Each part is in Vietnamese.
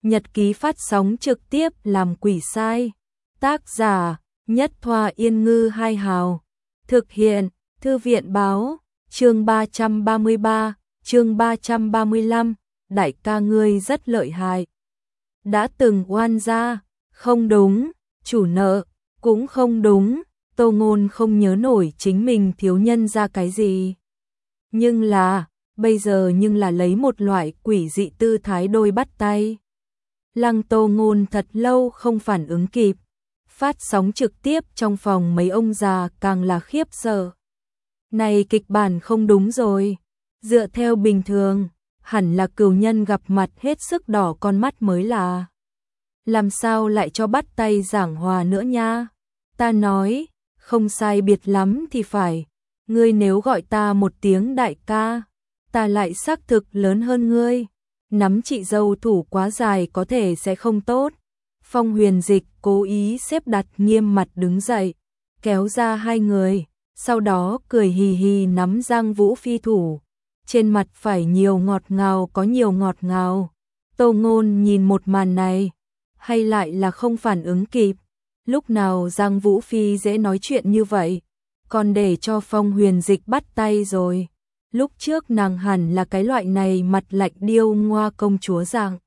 Nhật ký phát sóng trực tiếp làm quỷ sai. Tác giả Nhất Thoa Yên Ngư Hai Hào. Thực hiện Thư viện Báo. Chương 333, chương 335. Đại ca ngươi rất lợi hại. Đã từng oan gia, không đúng, chủ nợ, cũng không đúng. Tô Ngôn không nhớ nổi chính mình thiếu nhân ra cái gì. Bây giờ lấy một loại quỷ dị tư thái đôi bắt tay. Lăng Tô Ngôn thật lâu không phản ứng kịp. Phát sóng trực tiếp trong phòng mấy ông già càng là khiếp sợ. Này kịch bản không đúng rồi. Dựa theo bình thường, hẳn là cừu nhân gặp mặt hết sức đỏ con mắt mới là. Làm sao lại cho bắt tay giảng hòa nữa nha? Ta nói, không sai biệt lắm thì phải. Ngươi nếu gọi ta một tiếng đại ca, ta lại xác thực lớn hơn ngươi. Nắm chị dâu thủ quá dài có thể sẽ không tốt. Phong Huyền Dịch cố ý xếp đặt nghiêm mặt đứng dậy, kéo ra hai người, sau đó cười hì hì nắm Giang Vũ Phi thủ. Trên mặt phải nhiều ngọt ngào có nhiều ngọt ngào. Tô Ngôn nhìn một màn này, hay lại là không phản ứng kịp. Lúc nào Giang Vũ Phi dễ nói chuyện như vậy, còn để cho Phong Huyền Dịch bắt tay rồi. Lúc trước nàng hẳn là cái loại này mặt lạnh điêu ngoa công chúa dạng.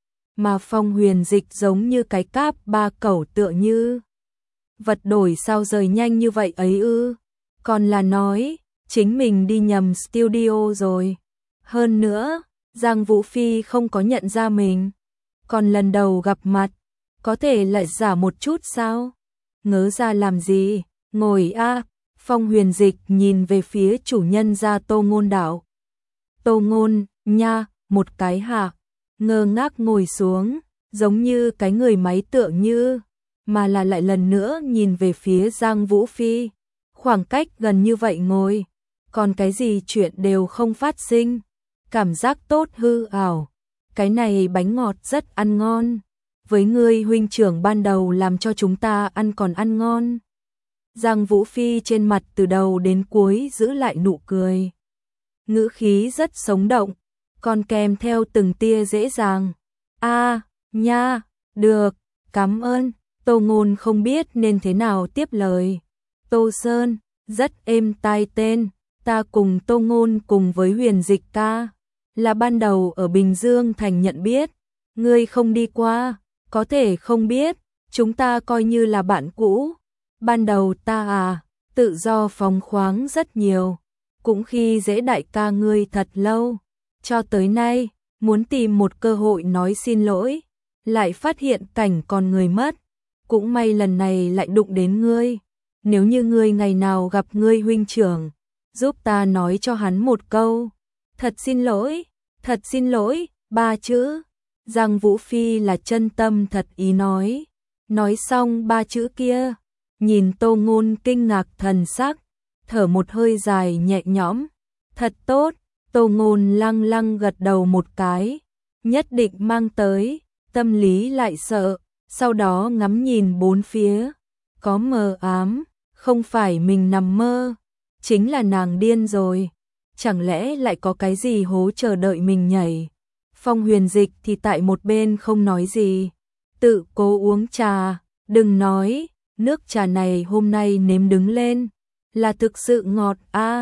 Mà Phong Huyền Dịch giống như cái cáp ba cẩu tựa như. Vật đổi sao rời nhanh như vậy ấy ư? Còn là nói, chính mình đi nhầm studio rồi. Hơn nữa, Giang Vũ Phi không có nhận ra mình. Còn lần đầu gặp mặt, có thể lại giả một chút sao? Ngớ ra làm gì? Ngồi a. Phong Huyền Dịch nhìn về phía chủ nhân gia Tô Ngôn đạo. Tô Ngôn, nha, một cái hạ, ngơ ngác ngồi xuống, giống như cái người máy tựa như, mà là lại lần nữa nhìn về phía Giang Vũ Phi. Khoảng cách gần như vậy ngồi, còn cái gì chuyện đều không phát sinh. Cảm giác tốt hư ảo. Cái này bánh ngọt rất ăn ngon. Với ngươi huynh trưởng ban đầu làm cho chúng ta ăn còn ăn ngon. Giang Vũ Phi trên mặt từ đầu đến cuối giữ lại nụ cười. Ngữ khí rất sống động, còn kèm theo từng tia dễ dàng. Nha, được, cảm ơn. Tô Ngôn không biết nên thế nào tiếp lời. Tô Sơn, rất êm tai tên. Ta cùng Tô Ngôn cùng với Huyền Dịch ca, là ban đầu ở Bình Dương thành nhận biết. Ngươi không đi qua, có thể không biết, chúng ta coi như là bạn cũ. Ban đầu ta tự do phóng khoáng rất nhiều, cũng khi dễ đại ca ngươi thật lâu, cho tới nay, muốn tìm một cơ hội nói xin lỗi, lại phát hiện cảnh còn người mất, cũng may lần này lại đụng đến ngươi, nếu như ngươi ngày nào gặp ngươi huynh trưởng, giúp ta nói cho hắn một câu, thật xin lỗi, 3 chữ, Giang Vũ Phi là chân tâm thật ý nói xong 3 chữ kia. Nhìn Tô Ngôn kinh ngạc thần sắc, thở một hơi dài nhẹ nhõm. Thật tốt, Tô Ngôn lăng lăng gật đầu một cái. Nhất định mang tới, tâm lý lại sợ, sau đó ngắm nhìn bốn phía. Có mờ ám, không phải mình nằm mơ, chính là nàng điên rồi. Chẳng lẽ lại có cái gì hố chờ đợi mình nhảy. Phong Huyền Dịch thì tại một bên không nói gì. Tự cố uống trà, đừng nói. Nước trà này hôm nay nếm đứng lên, là thực sự ngọt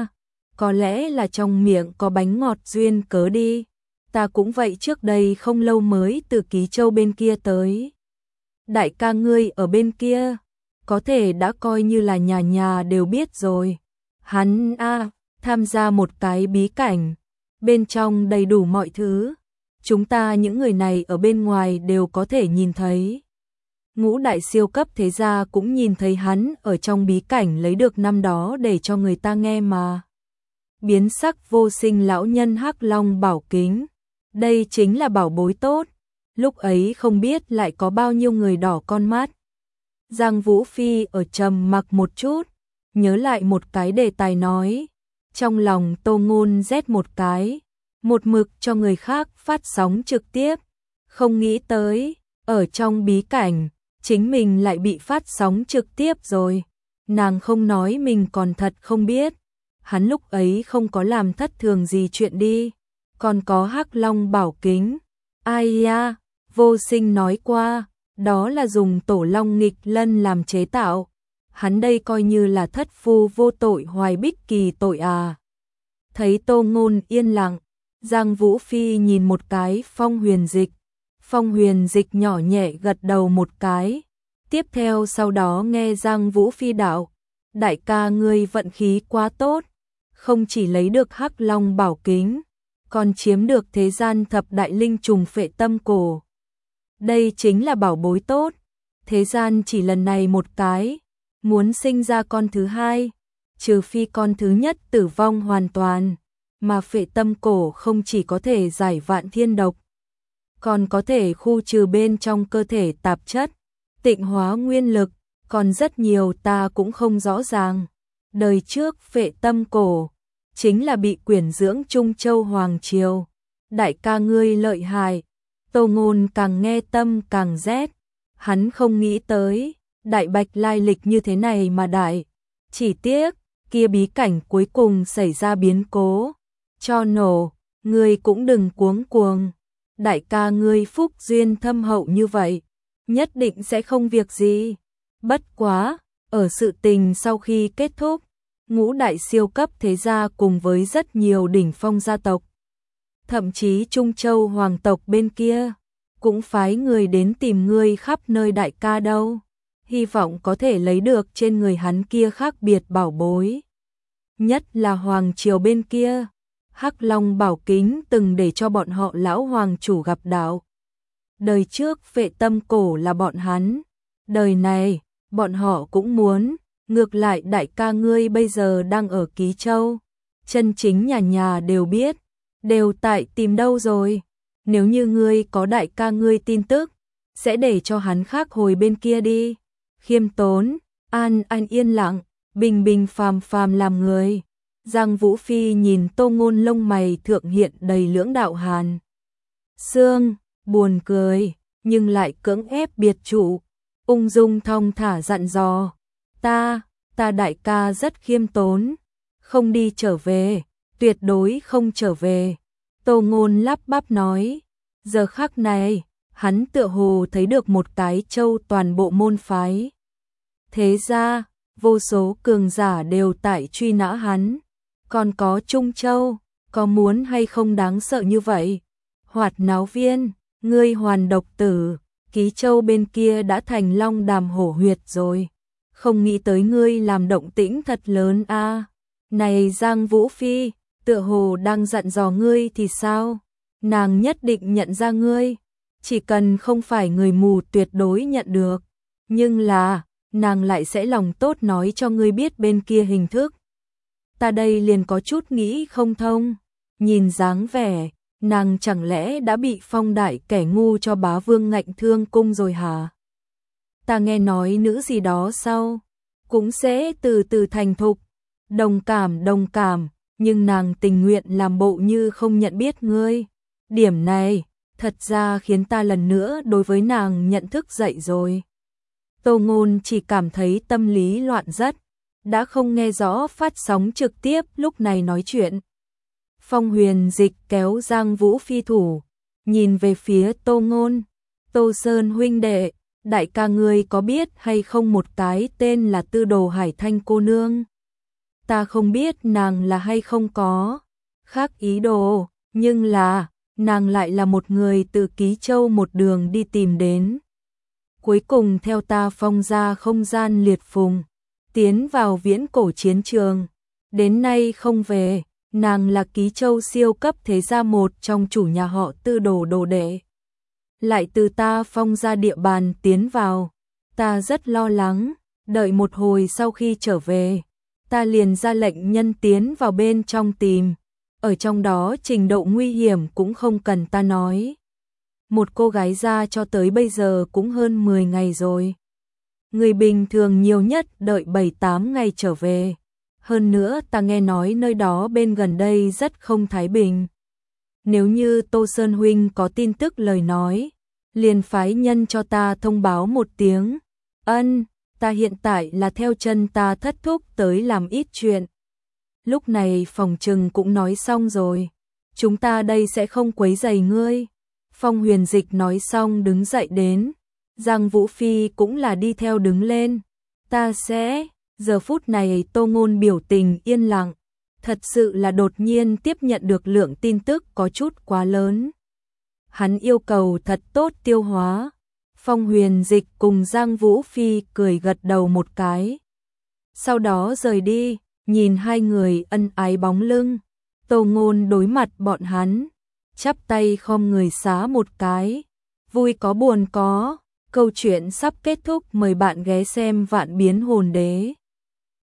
có lẽ là trong miệng có bánh ngọt duyên cớ đi. Ta cũng vậy, trước đây không lâu mới từ Ký Châu bên kia tới. Đại ca ngươi ở bên kia, có thể đã coi như là nhà nhà đều biết rồi. Hắn tham gia một cái bí cảnh, bên trong đầy đủ mọi thứ. Chúng ta những người này ở bên ngoài đều có thể nhìn thấy. Ngũ đại siêu cấp thế gia cũng nhìn thấy hắn ở trong bí cảnh lấy được năm đó để cho người ta nghe mà. Biến sắc vô sinh lão nhân Hắc Long bảo kính. Đây chính là bảo bối tốt. Lúc ấy không biết lại có bao nhiêu người đỏ con mắt. Giang Vũ Phi ở trầm mặc một chút, nhớ lại một cái đề tài nói. Trong lòng Tô Ngôn rét một cái, một mực cho người khác phát sóng trực tiếp. Không nghĩ tới, ở trong bí cảnh, chính mình lại bị phát sóng trực tiếp rồi. Nàng không nói mình còn thật không biết. Hắn lúc ấy không có làm thất thường gì chuyện đi. Còn có Hắc Long bảo kính. Ai ya, Vô Sinh nói qua, đó là dùng tổ long nghịch lân làm chế tạo. Hắn đây coi như là thất phu vô tội hoài bích kỳ tội à. Thấy Tô Ngôn yên lặng, Giang Vũ Phi nhìn một cái Phong Huyền Dịch. Phong Huyền Dịch nhỏ nhẹ gật đầu một cái. Tiếp theo sau đó nghe Giang Vũ Phi đạo, đại ca ngươi vận khí quá tốt, không chỉ lấy được Hắc Long bảo kính, còn chiếm được thế gian thập đại linh trùng phệ tâm cổ. Đây chính là bảo bối tốt, thế gian chỉ lần này một cái, muốn sinh ra con thứ hai, trừ phi con thứ nhất tử vong hoàn toàn, mà phệ tâm cổ không chỉ có thể giải vạn thiên độc, còn có thể khu trừ bên trong cơ thể tạp chất, tịnh hóa nguyên lực, còn rất nhiều ta cũng không rõ ràng. Đời trước phệ tâm cổ chính là bị quyển dưỡng Trung Châu Hoàng Triều. Đại ca ngươi lợi hại. Tô Ngôn càng nghe tâm càng rét. Hắn không nghĩ tới Đại Bạch lai lịch như thế này mà đại. Chỉ tiếc kia bí cảnh cuối cùng xảy ra biến cố, cho nổ. Ngươi cũng đừng cuống cuồng. Đại ca ngươi phúc duyên thâm hậu như vậy, nhất định sẽ không việc gì. Bất quá, ở sự tình sau khi kết thúc, ngũ đại siêu cấp thế gia cùng với rất nhiều đỉnh phong gia tộc, thậm chí Trung Châu hoàng tộc bên kia, cũng phái người đến tìm ngươi khắp nơi đại ca đâu. Hy vọng có thể lấy được trên người hắn kia khác biệt bảo bối. Nhất là hoàng triều bên kia, Hắc Long bảo kính từng để cho bọn họ lão hoàng chủ gặp đạo. Đời trước phệ tâm cổ là bọn hắn, đời này bọn họ cũng muốn. Ngược lại đại ca ngươi bây giờ đang ở Ký Châu, chân chính nhà nhà đều biết, đều tại tìm đâu rồi. Nếu như ngươi có đại ca ngươi tin tức, sẽ để cho hắn khác hồi bên kia đi. Khiêm tốn, an yên lặng, bình bình phàm phàm làm người. Giang Vũ Phi nhìn Tô Ngôn lông mày thượng hiện đầy lưỡng đạo hàn xương, buồn cười, nhưng lại cưỡng ép biệt trụ, ung dung thong thả dặn dò. Ta đại ca rất khiêm tốn, không đi trở về, tuyệt đối không trở về. Tô Ngôn lắp bắp nói, giờ khắc này, hắn tựa hồ thấy được một cái châu toàn bộ môn phái. Thế ra, vô số cường giả đều tại truy nã hắn, còn có Trung Châu, có muốn hay không đáng sợ như vậy. Hoạt náo viên, ngươi hoàn độc tử, Ký Châu bên kia đã thành long đàm hổ huyệt rồi. Không nghĩ tới ngươi làm động tĩnh thật lớn a. Này Giang Vũ Phi, tựa hồ đang dặn dò ngươi thì sao? Nàng nhất định nhận ra ngươi, chỉ cần không phải người mù tuyệt đối nhận được. Nhưng là, nàng lại sẽ lòng tốt nói cho ngươi biết bên kia hình thức. Ta đây liền có chút nghĩ không thông. Nhìn dáng vẻ, nàng chẳng lẽ đã bị Phong đại kẻ ngu cho bá vương ngạnh thương cung rồi hả? Ta nghe nói nữ gì đó sau cũng sẽ từ từ thành thục. Đồng cảm, nhưng nàng tình nguyện làm bộ như không nhận biết ngươi. Điểm này, thật ra khiến ta lần nữa đối với nàng nhận thức dậy rồi. Tô Ngôn chỉ cảm thấy tâm lý loạn rất, đã không nghe rõ phát sóng trực tiếp lúc này nói chuyện. Phong Huyền Dịch kéo Giang Vũ Phi thủ, nhìn về phía Tô Ngôn. Tô Sơn huynh đệ, đại ca ngươi có biết hay không một cái tên là Tư Đồ Hải Thanh cô nương? Ta không biết nàng là hay không có khác ý đồ, nhưng là nàng lại là một người từ Ký Châu một đường đi tìm đến. Cuối cùng theo ta Phong ra không gian liệt phùng, tiến vào viễn cổ chiến trường, đến nay không về. Nàng là Ký Châu siêu cấp thế gia một trong chủ nhà họ Tư Đồ đồ đệ, lại từ ta Phong ra địa bàn tiến vào. Ta rất lo lắng, đợi một hồi sau khi trở về, ta liền ra lệnh nhân tiến vào bên trong tìm. Ở trong đó trình độ nguy hiểm cũng không cần ta nói. Một cô gái ra cho tới bây giờ cũng hơn 10 ngày rồi. Người bình thường nhiều nhất đợi 7-8 ngày trở về. Hơn nữa ta nghe nói nơi đó bên gần đây rất không thái bình. Nếu như Tô Sơn huynh có tin tức lời nói, liền phái nhân cho ta thông báo một tiếng. Ân, ta hiện tại là theo chân ta thất thúc tới làm ít chuyện. Lúc này phòng trừng cũng nói xong rồi. Chúng ta đây sẽ không quấy rầy ngươi. Phong Huyền Dịch nói xong đứng dậy đến, Giang Vũ Phi cũng là đi theo đứng lên. Ta sẽ, giờ phút này Tô Ngôn biểu tình yên lặng, thật sự là đột nhiên tiếp nhận được lượng tin tức có chút quá lớn. Hắn yêu cầu thật tốt tiêu hóa. Phong Huyền Dịch cùng Giang Vũ Phi cười gật đầu một cái. Sau đó rời đi, nhìn hai người ân ái bóng lưng. Tô Ngôn đối mặt bọn hắn, chắp tay khom người xá một cái. Vui có buồn có, câu chuyện sắp kết thúc, mời bạn ghé xem Vạn Biến Hồn Đế.